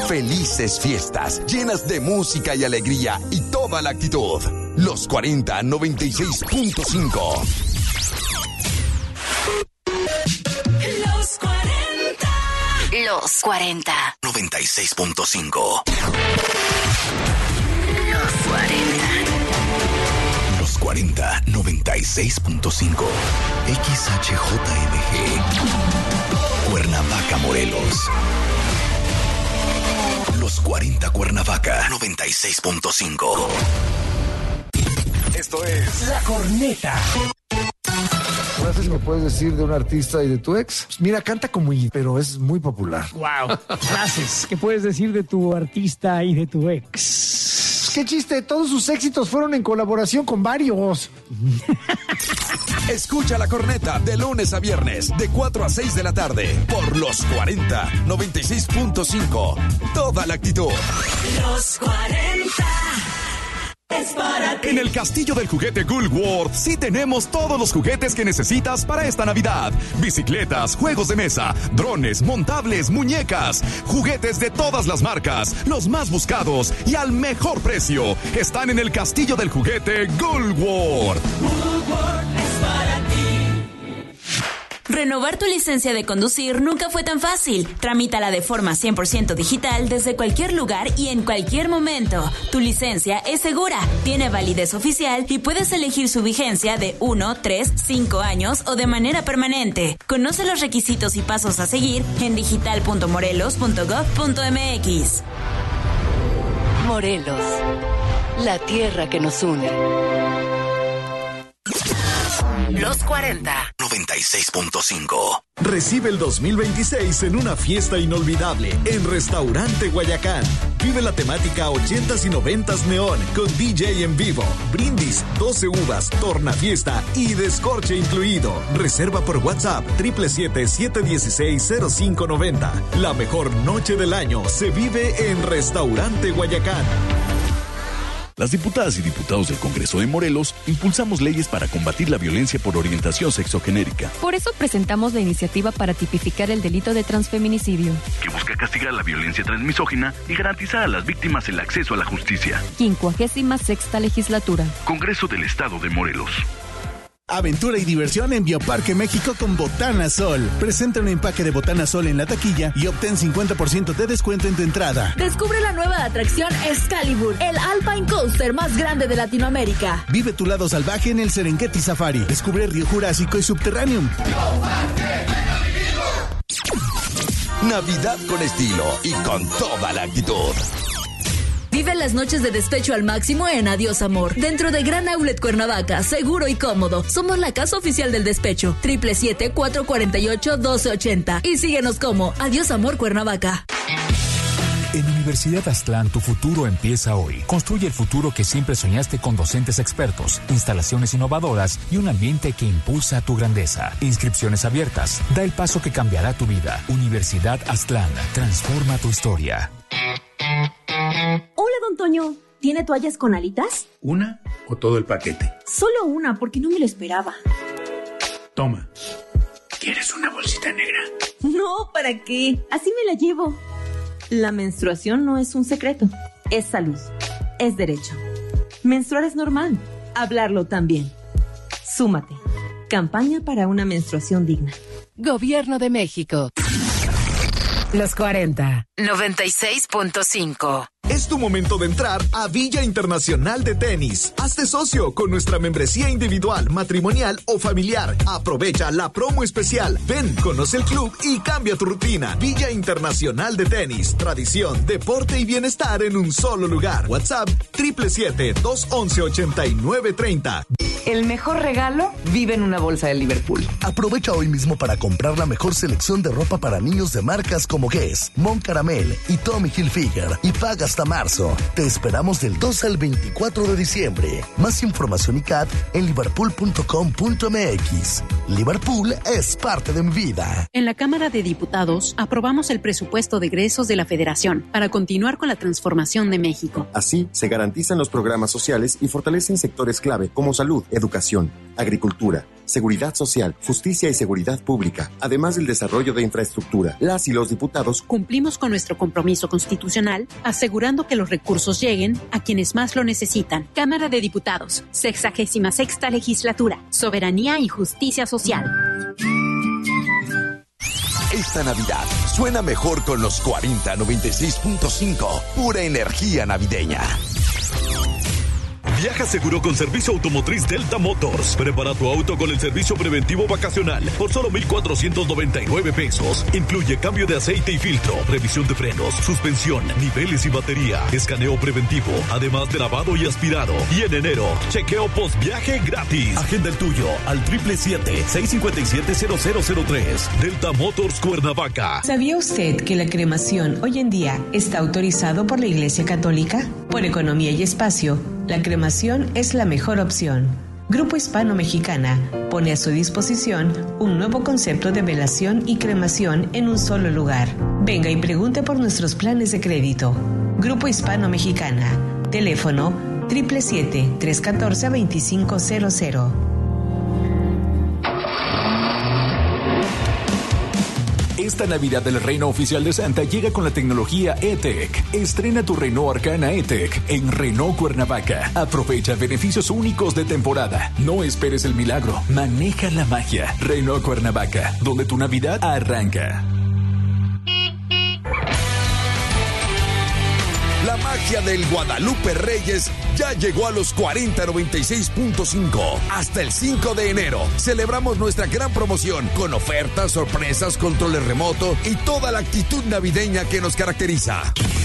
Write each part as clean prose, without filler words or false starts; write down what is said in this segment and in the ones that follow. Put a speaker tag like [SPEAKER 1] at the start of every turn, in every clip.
[SPEAKER 1] Felices fiestas, llenas de música y alegría y toda la actitud. Los 40 96.5.
[SPEAKER 2] Los 40.
[SPEAKER 3] Los 40.
[SPEAKER 1] 96.5.
[SPEAKER 3] Los 40.
[SPEAKER 1] Los 40 96.5. XHJMG. Cuernavaca, Morelos. Los 40 Cuernavaca 96.5. Esto es
[SPEAKER 4] La Corneta.
[SPEAKER 5] ¿Frases que puedes decir de un artista y de tu ex? Pues mira, canta como pero es muy popular.
[SPEAKER 4] Wow. Frases que puedes decir de tu artista y de tu ex.
[SPEAKER 5] Pues qué chiste, todos sus éxitos fueron en colaboración con varios.
[SPEAKER 1] Escucha La Corneta de lunes a viernes de 4 a 6 de la tarde por Los 40 96.5. Toda la actitud.
[SPEAKER 2] Los 40. Es para ti.
[SPEAKER 6] En el Castillo del Juguete Woolworth sí tenemos todos los juguetes que necesitas para esta Navidad. Bicicletas, juegos de mesa, drones, montables, muñecas, juguetes de todas las marcas, los más buscados y al mejor precio. Están en el Castillo del Juguete Woolworth.
[SPEAKER 2] Woolworth es para ti.
[SPEAKER 3] Renovar tu licencia de conducir nunca fue tan fácil. Tramítala de forma 100% digital desde cualquier lugar y en cualquier momento. Tu licencia es segura, tiene validez oficial y puedes elegir su vigencia de 1, 3, 5 años o de manera permanente. Conoce los requisitos y pasos a seguir en digital.morelos.gov.mx.
[SPEAKER 7] Morelos, la tierra que nos une.
[SPEAKER 3] Los 40.
[SPEAKER 1] 96.5.
[SPEAKER 8] Recibe el 2026 en una fiesta inolvidable en Restaurante Guayacán. Vive la temática 80s y 90s neón con DJ en vivo, brindis, 12 uvas, tornafiesta y descorche incluido. Reserva por WhatsApp 777-716-0590. La mejor noche del año se vive en Restaurante Guayacán.
[SPEAKER 9] Las diputadas y diputados del Congreso de Morelos impulsamos leyes para combatir la violencia por orientación sexogenérica.
[SPEAKER 10] Por eso presentamos la iniciativa para tipificar el delito de transfeminicidio,
[SPEAKER 9] que busca castigar la violencia transmisógina y garantizar a las víctimas el acceso a la justicia.
[SPEAKER 10] 56ª legislatura.
[SPEAKER 9] Congreso del Estado de Morelos.
[SPEAKER 11] Aventura y diversión en Bioparque México con Botana Sol. Presenta un empaque de Botana Sol en la taquilla y obtén 50% de descuento en tu entrada.
[SPEAKER 12] Descubre la nueva atracción Excalibur, el Alpine Coaster más grande de Latinoamérica.
[SPEAKER 11] Vive tu lado salvaje en el Serengeti Safari. Descubre Río Jurásico y Subterráneum.
[SPEAKER 1] Navidad con estilo y con toda la actitud.
[SPEAKER 12] Vive las noches de despecho al máximo en Adiós Amor, dentro de Gran Outlet Cuernavaca, seguro y cómodo. Somos la casa oficial del despecho, 777-448-1280. Y síguenos como Adiós Amor Cuernavaca.
[SPEAKER 13] En Universidad Aztlán, tu futuro empieza hoy. Construye el futuro que siempre soñaste con docentes expertos, instalaciones innovadoras y un ambiente que impulsa tu grandeza. Inscripciones abiertas. Da el paso que cambiará tu vida. Universidad Aztlán. Transforma tu historia.
[SPEAKER 14] Hola, don Toño. ¿Tiene toallas con alitas?
[SPEAKER 15] ¿Una o todo el paquete?
[SPEAKER 14] Solo una, porque no me lo esperaba.
[SPEAKER 15] Toma. ¿Quieres una bolsita negra?
[SPEAKER 14] No, ¿para qué? Así me la llevo. La menstruación no es un secreto. Es salud. Es derecho. Menstruar es normal. Hablarlo también. Súmate. Campaña para una menstruación digna.
[SPEAKER 7] Gobierno de México.
[SPEAKER 3] Los 40. 96.5.
[SPEAKER 8] Es tu momento de entrar a Villa Internacional de Tenis. Hazte socio con nuestra membresía individual, matrimonial o familiar. Aprovecha la promo especial. Ven, conoce el club y cambia tu rutina. Villa Internacional de Tenis. Tradición, deporte y bienestar en un solo lugar. WhatsApp 777-211-8930.
[SPEAKER 16] El mejor regalo vive en una bolsa de Liverpool.
[SPEAKER 17] Aprovecha hoy mismo para comprar la mejor selección de ropa para niños de marcas como Guess, Mon Caramel y Tommy Hilfiger y paga hasta marzo. Te esperamos del 2 al 24 de diciembre. Más información y CAT en liverpool.com.mx. Liverpool es parte de mi vida.
[SPEAKER 18] En la Cámara de Diputados aprobamos el presupuesto de egresos de la Federación para continuar con la transformación de México.
[SPEAKER 19] Así se garantizan los programas sociales y fortalecen sectores clave como salud, educación, agricultura, seguridad social, justicia y seguridad pública, además del desarrollo de infraestructura. Las y los diputados
[SPEAKER 18] cumplimos con nuestro compromiso constitucional, asegurando que los recursos lleguen a quienes más lo necesitan. Cámara de Diputados, 66ª Legislatura, Soberanía y Justicia Social.
[SPEAKER 1] Esta Navidad suena mejor con los 4096.5, pura energía navideña.
[SPEAKER 20] Viaja seguro con servicio automotriz Delta Motors. Prepara tu auto con el servicio preventivo vacacional por solo 1,499 pesos. Incluye cambio de aceite y filtro, revisión de frenos, suspensión, niveles y batería, escaneo preventivo, además de lavado y aspirado. Y en enero, chequeo post-viaje gratis. Agenda el tuyo al 777-657-0003. Delta Motors Cuernavaca.
[SPEAKER 21] ¿Sabía usted que la cremación hoy en día está autorizado por la Iglesia Católica? Por economía y espacio, la cremación es la mejor opción. Grupo Hispano-Mexicana pone a su disposición un nuevo concepto de velación y cremación en un solo lugar. Venga y pregunte por nuestros planes de crédito. Grupo Hispano-Mexicana. Teléfono 777-314-2500.
[SPEAKER 13] Esta Navidad el Renault Oficial de Santa llega con la tecnología E-Tech. Estrena tu Renault Arcana E-Tech en Renault Cuernavaca. Aprovecha beneficios únicos de temporada. No esperes el milagro. Maneja la magia. Renault Cuernavaca, donde tu Navidad arranca.
[SPEAKER 1] La magia del Guadalupe Reyes ya llegó a los 4096.5. Hasta el 5 de enero celebramos nuestra gran promoción con ofertas, sorpresas, controles remoto y toda la actitud navideña que nos caracteriza.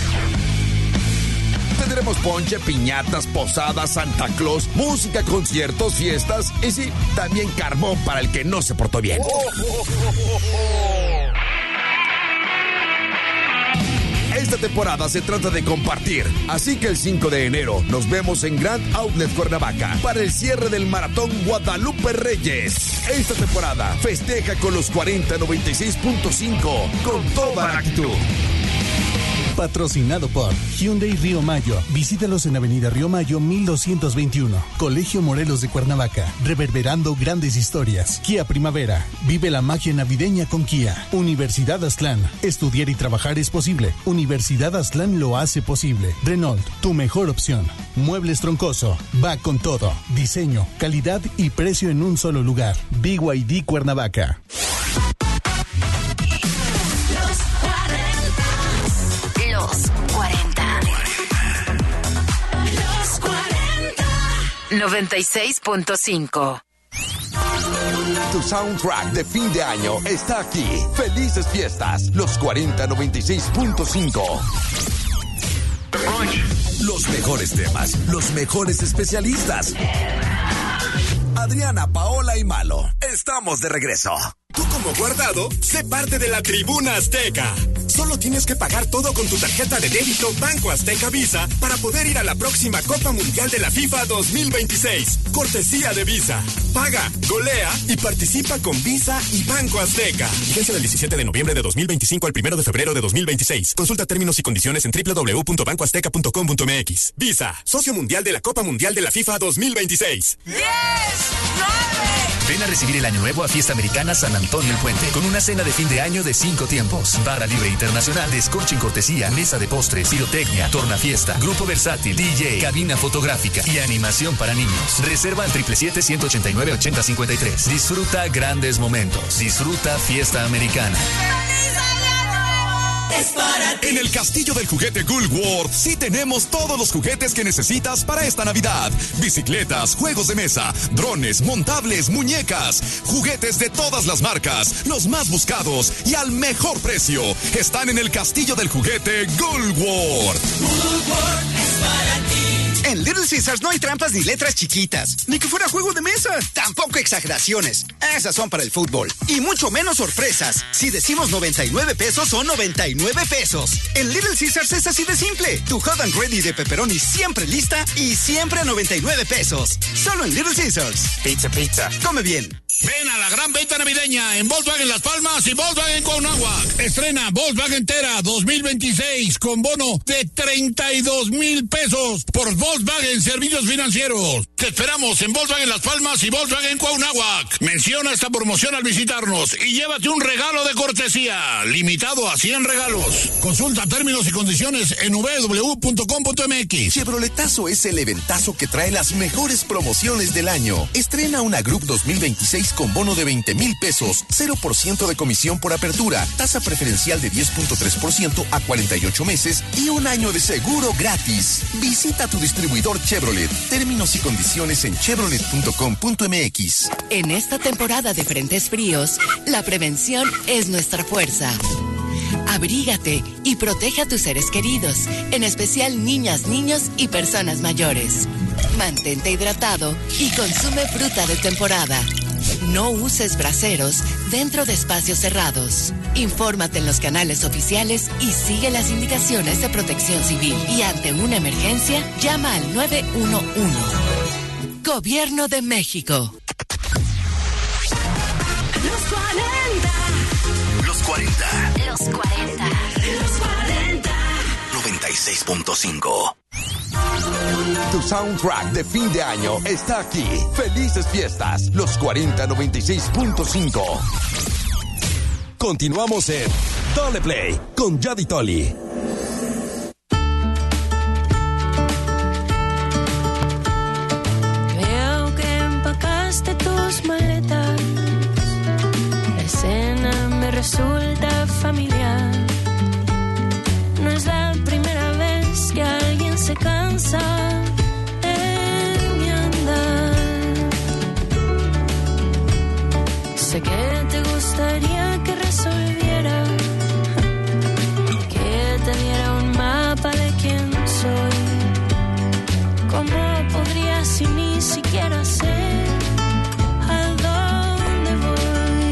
[SPEAKER 1] Tendremos ponche, piñatas, posadas, Santa Claus, música, conciertos, fiestas y sí, también carbón para el que no se portó bien. Esta temporada se trata de compartir, así que el 5 de enero nos vemos en Grand Outlet Cuernavaca para el cierre del Maratón Guadalupe Reyes. Esta temporada festeja con los 4096.5 con toda la actitud.
[SPEAKER 11] Patrocinado por Hyundai Río Mayo. Visítalos en Avenida Río Mayo 1221. Colegio Morelos de Cuernavaca. Reverberando grandes historias. Kia Primavera. Vive la magia navideña con Kia. Universidad Aztlán. Estudiar y trabajar es posible. Universidad Aztlán lo hace posible. Renault, tu mejor opción. Muebles Troncoso. Va con todo. Diseño, calidad y precio en un solo lugar. BYD Cuernavaca.
[SPEAKER 2] Los 40.
[SPEAKER 7] 96.5.
[SPEAKER 1] Tu soundtrack de fin de año está aquí. Felices fiestas, los 4096.5. Los mejores temas, los mejores especialistas. Adriana, Paola y Malo, estamos de regreso.
[SPEAKER 6] Tú como Guardado, sé parte de la Tribuna Azteca. Solo tienes que pagar todo con tu tarjeta de débito Banco Azteca Visa para poder ir a la próxima Copa Mundial de la FIFA 2026. Cortesía de Visa. Paga, golea y participa con Visa y Banco Azteca. Vigencia del 17 de noviembre de 2025 al 1 de febrero de 2026. Consulta términos y condiciones en www.bancoazteca.com.mx. Visa, socio mundial de la Copa Mundial de la FIFA 2026.
[SPEAKER 2] 10, 9.
[SPEAKER 22] Ven a recibir el Año Nuevo a Fiesta Americana San Antonio el Puente, con una cena de fin de año de 5 tiempos. Barra libre internacional, descorche en cortesía, mesa de postres, pirotecnia, tornafiesta, grupo versátil, DJ, cabina fotográfica y animación para niños. Reserva al 777-189-8053. Disfruta grandes momentos. Disfruta Fiesta Americana.
[SPEAKER 2] Es para ti.
[SPEAKER 6] En el Castillo del Juguete Gulf World sí tenemos todos los juguetes que necesitas para esta Navidad. Bicicletas, juegos de mesa, drones, montables, muñecas, juguetes de todas las marcas, los más buscados y al mejor precio. Están en el Castillo del Juguete Gulf World.
[SPEAKER 2] Gulf World es para ti.
[SPEAKER 23] En Little Caesars no hay trampas ni letras chiquitas, ni que fuera juego de mesa. Tampoco exageraciones. Esas son para el fútbol. Y mucho menos sorpresas. Si decimos 99 pesos, son 99 pesos. En Little Caesars es así de simple. Tu hot and ready de pepperoni siempre lista y siempre a 99 pesos. Solo en Little Caesars.
[SPEAKER 22] Pizza, pizza.
[SPEAKER 23] Come bien.
[SPEAKER 4] Ven a la gran venta navideña en Volkswagen Las Palmas y Volkswagen Cuauhnáhuac. Estrena Volkswagen Tera 2026 con bono de 32,000 pesos por Volkswagen Servicios Financieros. Te esperamos en Volkswagen Las Palmas y Volkswagen Cuauhnáhuac. Menciona esta promoción al visitarnos y llévate un regalo de cortesía, limitado a 100 regalos. Consulta términos y condiciones en www.com.mx.
[SPEAKER 5] Chevroletazo es el eventazo que trae las mejores promociones del año. Estrena una Group 2026 con bono de 20,000 pesos, 0% de comisión por apertura, tasa preferencial de 10.3% a 48 meses y un año de seguro gratis. Visita tu distribuidor Chevrolet. Términos y condiciones en chevrolet.com.mx.
[SPEAKER 7] En esta temporada de frentes fríos, la prevención es nuestra fuerza. Abrígate y protege a tus seres queridos, en especial niñas, niños y personas mayores. Mantente hidratado y consume fruta de temporada. No uses braseros dentro de espacios cerrados. Infórmate en los canales oficiales y sigue las indicaciones de Protección Civil. Y ante una emergencia, llama al 911. Gobierno de México.
[SPEAKER 2] Los 40.
[SPEAKER 17] Los 40.
[SPEAKER 2] Los 40. Los 40.
[SPEAKER 17] 96.5.
[SPEAKER 1] Tu soundtrack de fin de año está aquí. Felices fiestas, los 4096.5. Continuamos en Dale Play con Yadi Toli.
[SPEAKER 10] Veo que empacaste tus maletas. La escena me resulta familiar. No es la primera vez que alguien se cansa de mi andar. Sé que te gustaría que resolviera, que te diera un mapa de quién soy. ¿Cómo podría si ni siquiera sé a dónde voy?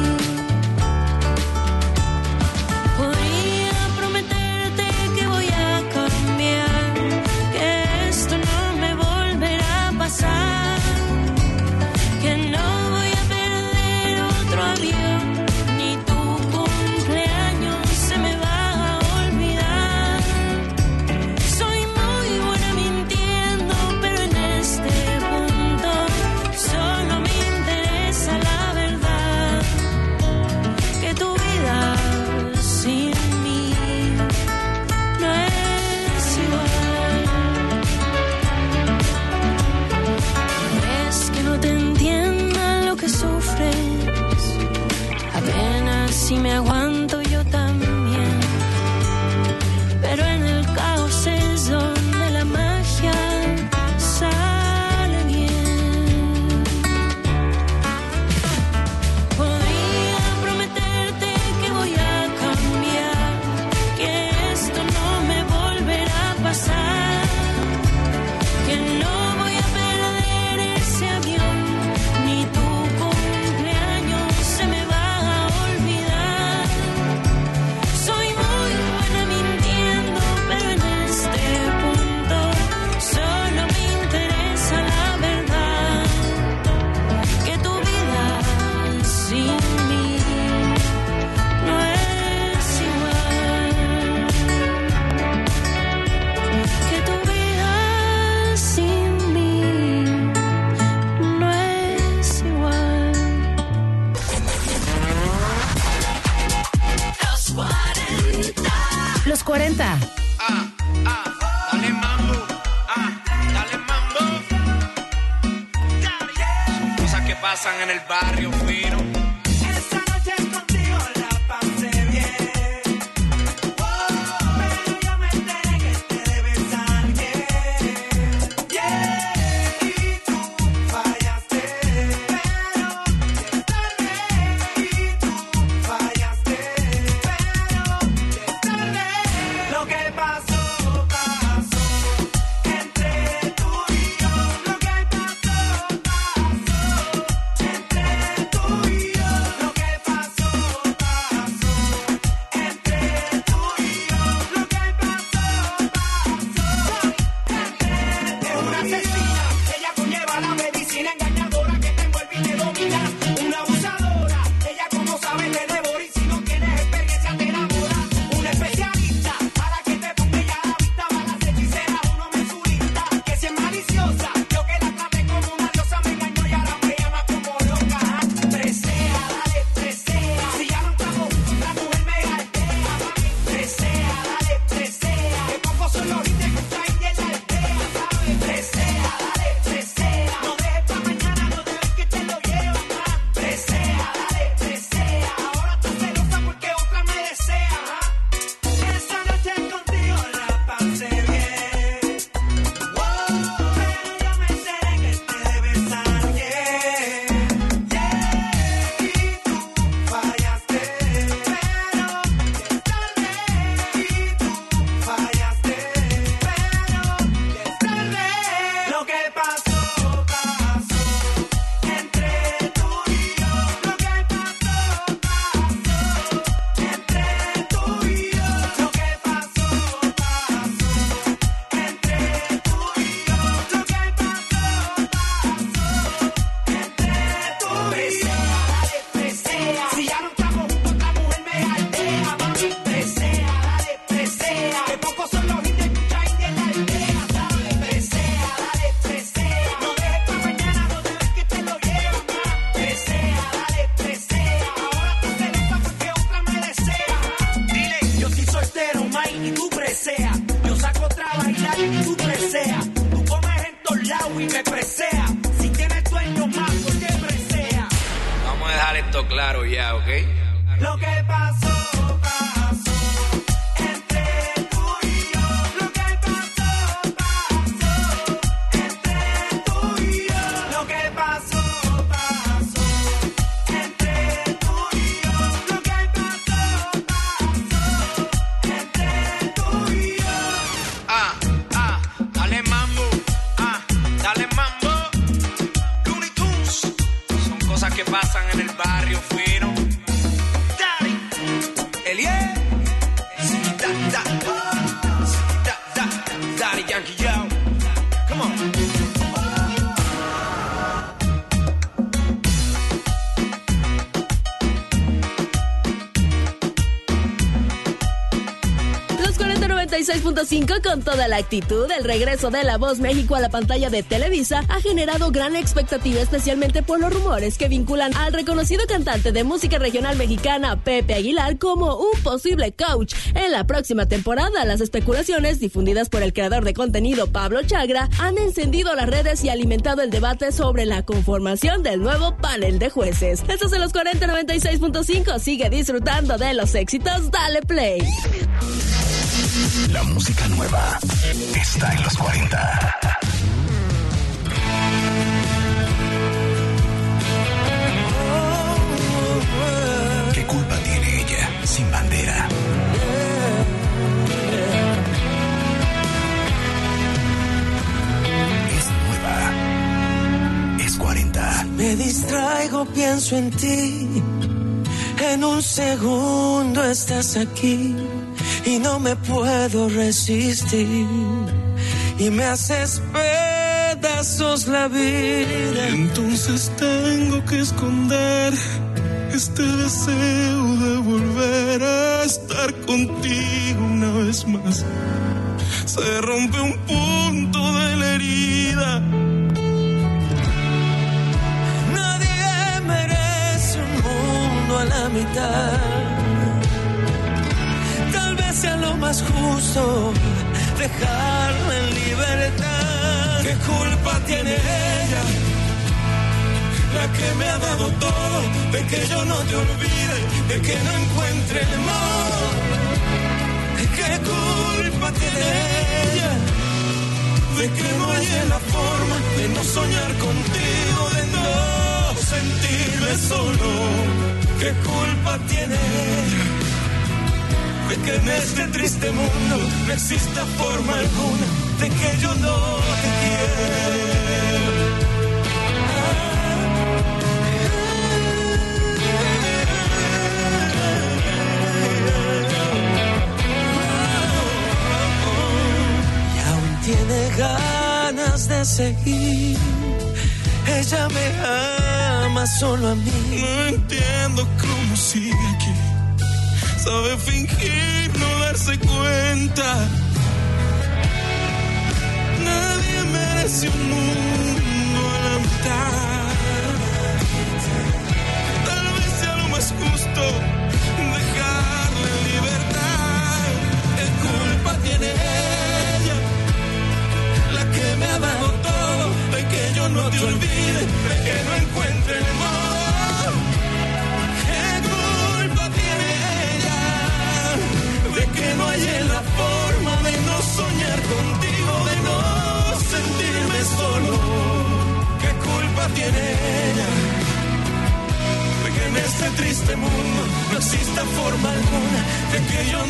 [SPEAKER 10] Podría prometerte que voy a cambiar, que esto no me volverá a pasar, que no voy a perder otro avión, ni tu cumpleaños se me va a olvidar. Soy muy buena mintiendo, pero en este punto solo me interesa la verdad, que tu vida sin mí no es igual. Es que no te entiendan lo que sufres, apenas si me aguanto yo también, pero en el caos es donde la magia sale bien. Podría prometerte que voy a cambiar, que esto no me volverá a pasar, que no voy a perder ese avión, ni tu cumpleaños se me va a olvidar. Soy muy buena mintiendo, pero en este punto solo me interesa la verdad, que tu vida sin mí no es igual, que tu vida sin mí no es igual.
[SPEAKER 2] Los 40.
[SPEAKER 24] Los 40.
[SPEAKER 2] Dale mambo. Dale mambo.
[SPEAKER 24] Cosas que pasan en el barrio fino.
[SPEAKER 2] Esta noche contigo la pasé bien. Pero yo me enteré que te debes a alguien. Y tú fallaste. Pero es tarde. Y tú fallaste. Pero es tarde. Lo que pasó, pasó entre tú y yo. Lo que pasó, pasó entre tú deseas. Yo saco otra a bailar y tú preseas. Tú comes en todos lados y me preseas. Si tienes dueño más, ¿por qué preseas?
[SPEAKER 24] Vamos a dejar esto claro ya, ¿ok?
[SPEAKER 2] Lo que pasó, pasó entre tú y yo. Lo que pasó, pasó entre tú y yo. Lo que pasó, pasó entre tú y yo. Lo que pasó, pasó entre tú y yo.
[SPEAKER 24] Dale mambo, dale mambo. Looney Tunes. Son cosas que pasan en el barrio fino. Daddy Yankee, yo. Come on.
[SPEAKER 9] Los 4096.5 con toda la actitud, el regreso de La Voz México a la pantalla de Televisa ha generado gran expectativa, especialmente por los rumores que vinculan al reconocido cantante de música regional mexicana Pepe Aguilar como un posible coach en la próxima temporada. Las especulaciones difundidas por el creador de contenido Pablo Chagra han encendido las redes y alimentado el debate sobre la conformación del nuevo panel de jueces. Estos son los 4096.5. Sigue disfrutando de los éxitos, dale play.
[SPEAKER 12] La música nueva está en los 40. ¿Qué culpa tiene ella? Sin bandera. Es nueva. Es 40.
[SPEAKER 2] Me distraigo, pienso en ti. En un segundo estás aquí. Y no me puedo resistir. Y me haces pedazos la vida.
[SPEAKER 14] Entonces tengo que esconder este deseo de volver a estar contigo una vez más. Se rompe un punto de la herida.
[SPEAKER 2] Nadie merece un mundo a la mitad. Sea lo más justo dejarla en libertad. ¿Qué culpa tiene ella? La que me ha dado todo, de que yo no te olvide, de que no encuentre el modo. ¿Qué culpa tiene ella? De que no haya la forma de no soñar contigo, de no sentirme solo. ¿Qué culpa tiene ella? De que en este triste mundo no exista forma alguna de que yo no te quiera. Y aún tiene ganas de seguir. Ella me ama solo a mí.
[SPEAKER 14] No entiendo cómo sigue aquí. Sabe fingir, no darse cuenta. Nadie merece un mundo a la mitad. Tal vez sea lo más justo dejarla en libertad.
[SPEAKER 2] ¿Qué culpa tiene ella? La que me ha dado todo, de que yo no te olvide, de que no encuentre el modo. Que no haya la forma de no soñar contigo, de no sentirme solo. ¿Qué culpa tiene ella? De que en este triste mundo no exista forma alguna de que yo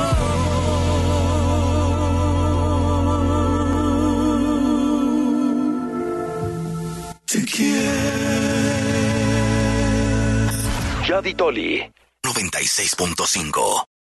[SPEAKER 2] no te quiera.
[SPEAKER 12] Yadi Toli, 96.5.